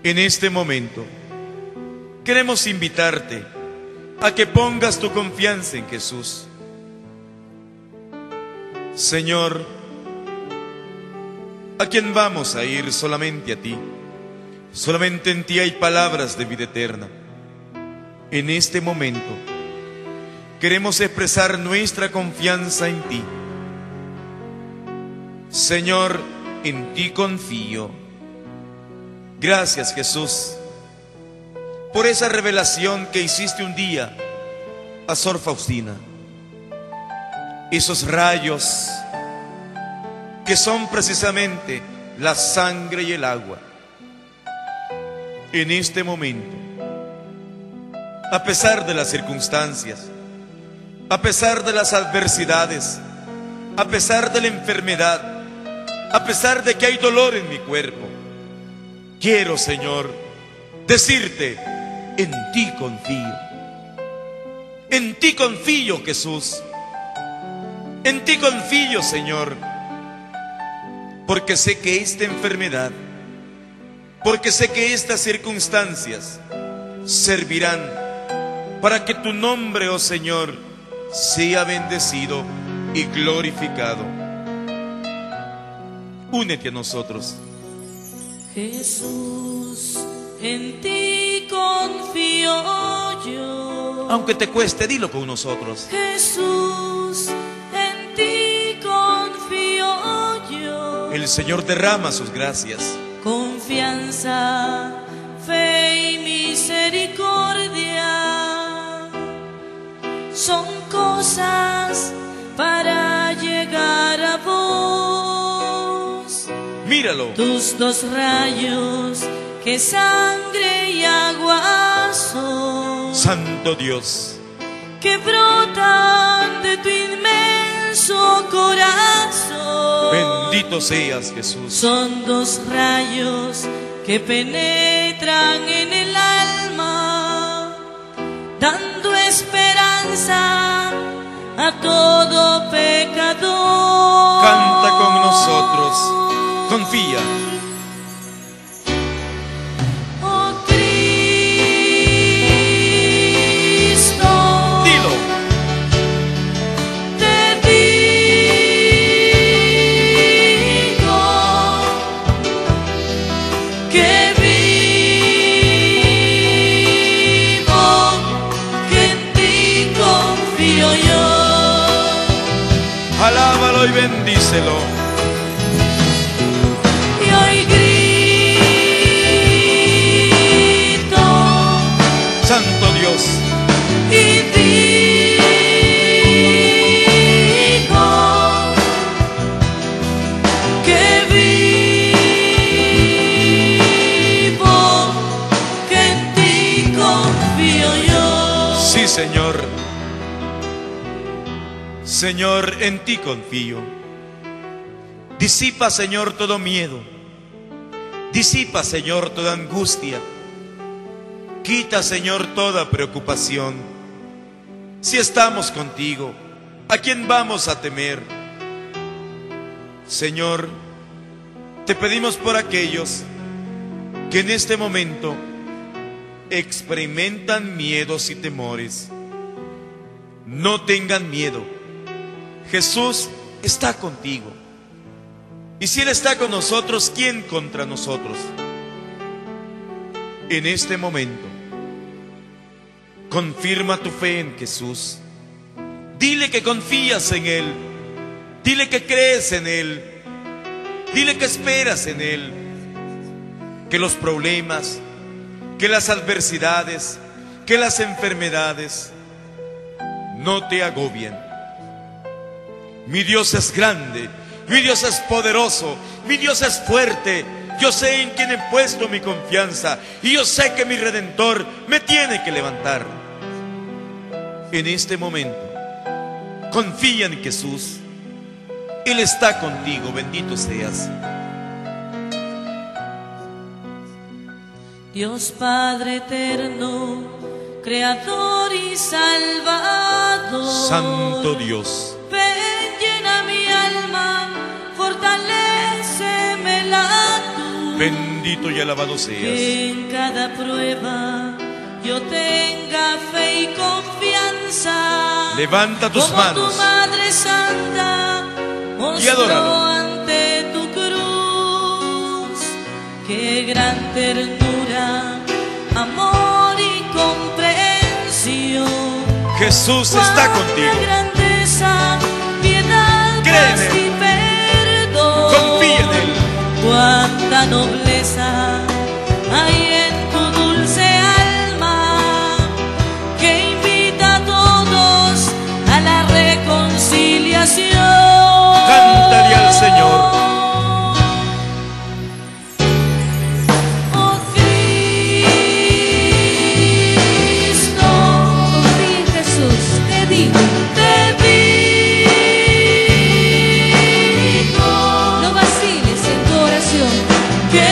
En este momento queremos invitarte a que pongas tu confianza en Jesús. Señor, ¿a quién vamos a ir? Solamente a ti. Solamente en ti hay palabras de vida eterna. En este momento queremos expresar nuestra confianza en ti. Señor, en ti confío. Gracias, Jesús, por esa revelación que hiciste un día a Sor Faustina. Esos rayos que son precisamente la sangre y el agua. En este momento, a pesar de las circunstancias, a pesar de las adversidades, a pesar de la enfermedad, a pesar de que hay dolor en mi cuerpo, quiero, Señor, decirte: en ti confío. En ti confío, Jesús. En ti confío, Señor. Porque sé que esta enfermedad, porque sé que estas circunstancias servirán para que tu nombre, oh Señor, sea bendecido y glorificado. Únete a nosotros. Jesús, en ti confío yo. Aunque te cueste, dilo con nosotros. Jesús, en ti confío yo. El Señor derrama sus gracias. Confianza, fe y misericordia son cosas para llegar a vos. Míralo. Tus dos rayos que sangre y agua son, Santo Dios, que brotan de tu inmenso corazón. bendito seas, Jesús. Son dos rayos que penetran en el alma, dando esperanza a todo pecador. Canta con nosotros. Confía. Oh Cristo, Dilo. te digo que vivo, que en ti confío yo. Alábalo y bendícelo. Y hoy grito Santo Dios, y digo que vivo, que en ti confío yo. sí, Señor. Señor, en ti confío. Disipa, Señor, todo miedo. Disipa, Señor, toda angustia. Quita, Señor, toda preocupación. Si estamos contigo, ¿a quién vamos a temer? Señor, te pedimos por aquellos que en este momento experimentan miedos y temores. No tengan miedo. Jesús está contigo. Y si Él está con nosotros, ¿quién contra nosotros? En este momento, confirma tu fe en Jesús. Dile que confías en Él. Dile que crees en Él. Dile que esperas en Él. Que los problemas, que las adversidades, que las enfermedades no te agobien. Mi Dios es grande, mi Dios es poderoso, mi Dios es fuerte. Yo sé en quién he puesto mi confianza y yo sé que mi Redentor me tiene que levantar. En este momento, confía en Jesús. Él está contigo, bendito seas. Dios Padre eterno, Creador y Salvador, Santo Dios, ven, llena mi alma, fortalécemela tú. bendito bendito y alabado seas. Que en cada prueba yo tenga fe y confianza. Levanta tus como manos tu Madre Santa y adóralo. mostró ante tu cruz. Qué gran ternura, amor y comprensión. Jesús está contigo. Cuánta grandeza, piedad, paz Créeme. y perdón. Confía en Él. Cuánta nobleza hay en tu dulce alma, que invita a todos a la reconciliación. Cántale al Señor. Oh Cristo, Confía en Jesús, te digo, te digo no vaciles en tu oración. que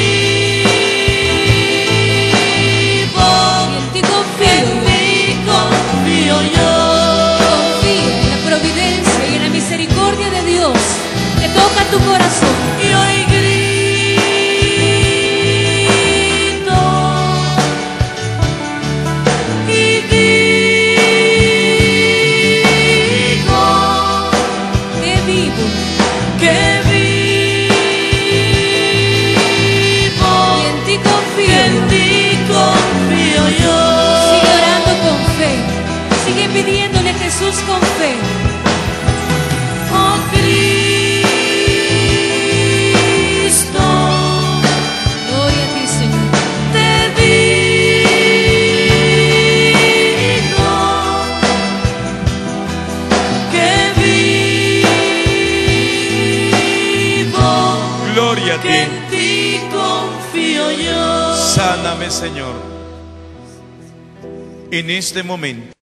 vivo, Y en ti confío en yo. ti confío yo. Confía en la providencia y en la misericordia de Dios que toca tu corazón. Y hoy grito y digo Que vivo que vivo, y en ti confío y en yo. ti confío yo. Sigue orando con fe, sigue pidiéndole a Jesús con fe. Oh Cristo, Gloria a ti, Señor. te digo que vivo, Gloria a que ti. en ti confío yo. Sáname, Señor. En este momento